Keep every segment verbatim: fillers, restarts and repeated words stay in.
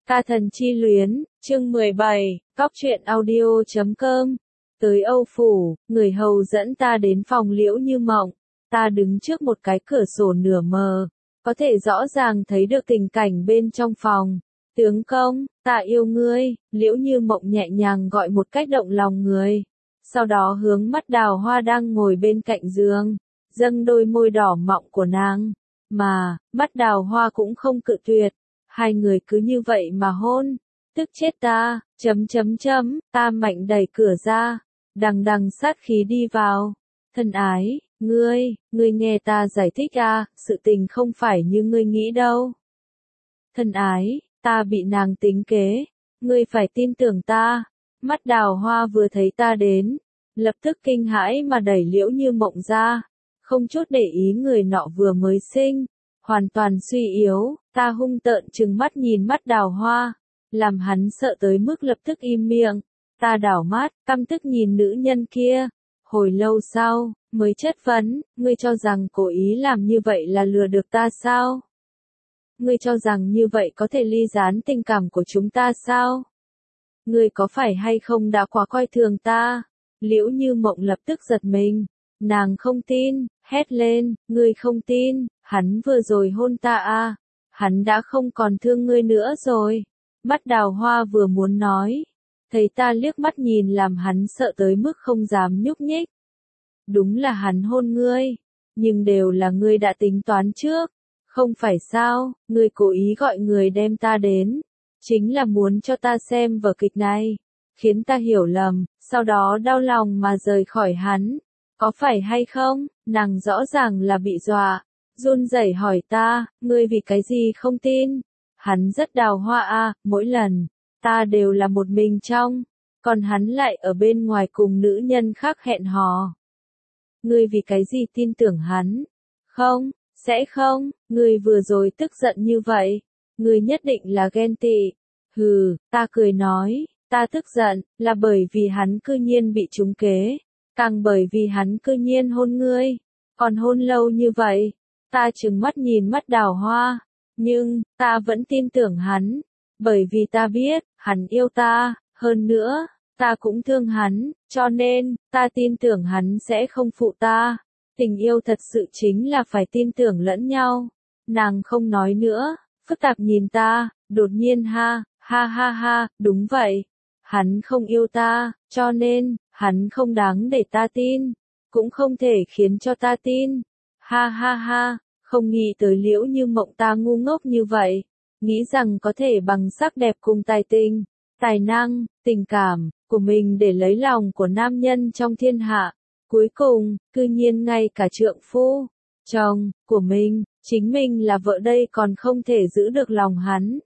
Ta thần chi luyến, chương mười bảy, cóc truyện audio chấm com. Tới Âu Phủ, người hầu dẫn ta đến phòng Liễu Như Mộng. Ta đứng trước một cái cửa sổ nửa mờ, có thể rõ ràng thấy được tình cảnh bên trong phòng. Tướng công, ta yêu ngươi, Liễu Như Mộng nhẹ nhàng gọi một cách động lòng người. Sau đó hướng mắt Đào Hoa đang ngồi bên cạnh giường, dâng đôi môi đỏ mọng của nàng. Mà, mắt Đào Hoa cũng không cự tuyệt. Hai người cứ như vậy mà hôn, tức chết ta, chấm chấm chấm, ta mạnh đẩy cửa ra, đằng đằng sát khí đi vào. Thân ái, ngươi, ngươi nghe ta giải thích à, sự tình không phải như ngươi nghĩ đâu. Thân ái, ta bị nàng tính kế, ngươi phải tin tưởng ta. Mắt Đào Hoa vừa thấy ta đến, lập tức kinh hãi mà đẩy Liễu Như Mộng ra, không chút để ý người nọ vừa mới sinh, hoàn toàn suy yếu. Ta hung tợn trừng mắt nhìn mắt Đào Hoa, làm hắn sợ tới mức lập tức im miệng. Ta đảo mắt, căm tức nhìn nữ nhân kia. Hồi lâu sau, mới chất vấn, ngươi cho rằng cố ý làm như vậy là lừa được ta sao? Ngươi cho rằng như vậy có thể ly gián tình cảm của chúng ta sao? Ngươi có phải hay không đã quá coi thường ta? Liễu Như Mộng lập tức giật mình. Nàng không tin, hét lên, ngươi không tin, hắn vừa rồi hôn ta à? Hắn đã không còn thương ngươi nữa rồi. Mắt Đào Hoa vừa muốn nói, thấy ta liếc mắt nhìn làm hắn sợ tới mức không dám nhúc nhích. Đúng là hắn hôn ngươi, nhưng đều là ngươi đã tính toán trước, không phải sao? Ngươi cố ý gọi người đem ta đến, chính là muốn cho ta xem vở kịch này, khiến ta hiểu lầm, sau đó đau lòng mà rời khỏi hắn. Có phải hay không? Nàng rõ ràng là bị dọa. Run rẩy hỏi ta, ngươi vì cái gì không tin? Hắn rất Đào Hoa à, mỗi lần, ta đều là một mình trong, còn hắn lại ở bên ngoài cùng nữ nhân khác hẹn hò. Ngươi vì cái gì tin tưởng hắn? Không, sẽ không, ngươi vừa rồi tức giận như vậy, ngươi nhất định là ghen tị. Hừ, ta cười nói, ta tức giận, là bởi vì hắn cư nhiên bị trúng kế, càng bởi vì hắn cư nhiên hôn ngươi, còn hôn lâu như vậy. Ta trừng mắt nhìn mắt Đào Hoa, nhưng, ta vẫn tin tưởng hắn, bởi vì ta biết, hắn yêu ta, hơn nữa, ta cũng thương hắn, cho nên, ta tin tưởng hắn sẽ không phụ ta. Tình yêu thật sự chính là phải tin tưởng lẫn nhau. Nàng không nói nữa, phức tạp nhìn ta, đột nhiên ha, ha ha ha, đúng vậy. Hắn không yêu ta, cho nên, hắn không đáng để ta tin, cũng không thể khiến cho ta tin. Ha ha ha, không nghĩ tới Liễu Như Mộng ta ngu ngốc như vậy, nghĩ rằng có thể bằng sắc đẹp cùng tài tình, tài năng, tình cảm của mình để lấy lòng của nam nhân trong thiên hạ. Cuối cùng, cư nhiên ngay cả trượng phu, chồng của mình, chính mình là vợ đây còn không thể giữ được lòng hắn.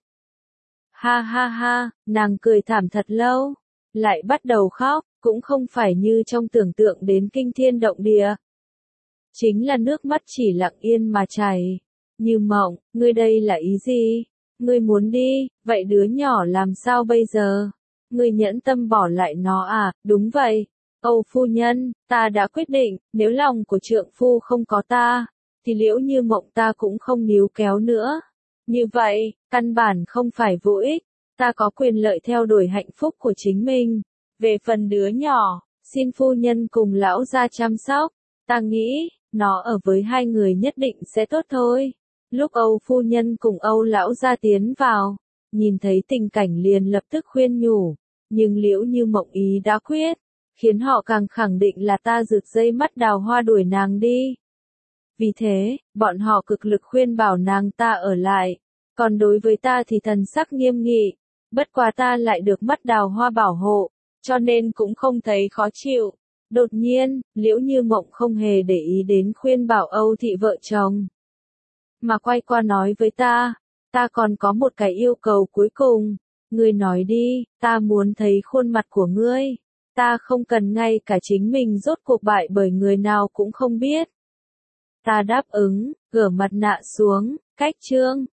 Ha ha ha, nàng cười thảm thật lâu, lại bắt đầu khóc, cũng không phải như trong tưởng tượng đến kinh thiên động địa. Chính là nước mắt chỉ lặng yên mà chảy. Như Mộng, ngươi đây là ý gì? Ngươi muốn đi, vậy đứa nhỏ làm sao bây giờ? Ngươi nhẫn tâm bỏ lại nó à? Đúng vậy. Âu phu nhân, ta đã quyết định, nếu lòng của trượng phu không có ta, thì Liễu Như Mộng ta cũng không níu kéo nữa. Như vậy, căn bản không phải vô ích, ta có quyền lợi theo đuổi hạnh phúc của chính mình. Về phần đứa nhỏ, xin phu nhân cùng lão gia chăm sóc, ta nghĩ, nó ở với hai người nhất định sẽ tốt thôi. Lúc Âu phu nhân cùng Âu lão gia tiến vào, nhìn thấy tình cảnh liền lập tức khuyên nhủ, nhưng Liễu Như Mộng ý đã quyết, khiến họ càng khẳng định là ta rực dây mắt Đào Hoa đuổi nàng đi. Vì thế, bọn họ cực lực khuyên bảo nàng ta ở lại, còn đối với ta thì thần sắc nghiêm nghị, bất quá ta lại được mắt Đào Hoa bảo hộ, cho nên cũng không thấy khó chịu. Đột nhiên, Liễu Như Mộng không hề để ý đến khuyên bảo Âu thị vợ chồng, mà quay qua nói với ta, ta còn có một cái yêu cầu cuối cùng, ngươi nói đi, ta muốn thấy khuôn mặt của ngươi, ta không cần ngay cả chính mình rốt cuộc bại bởi người nào cũng không biết. Ta đáp ứng, gỡ mặt nạ xuống, cách chương,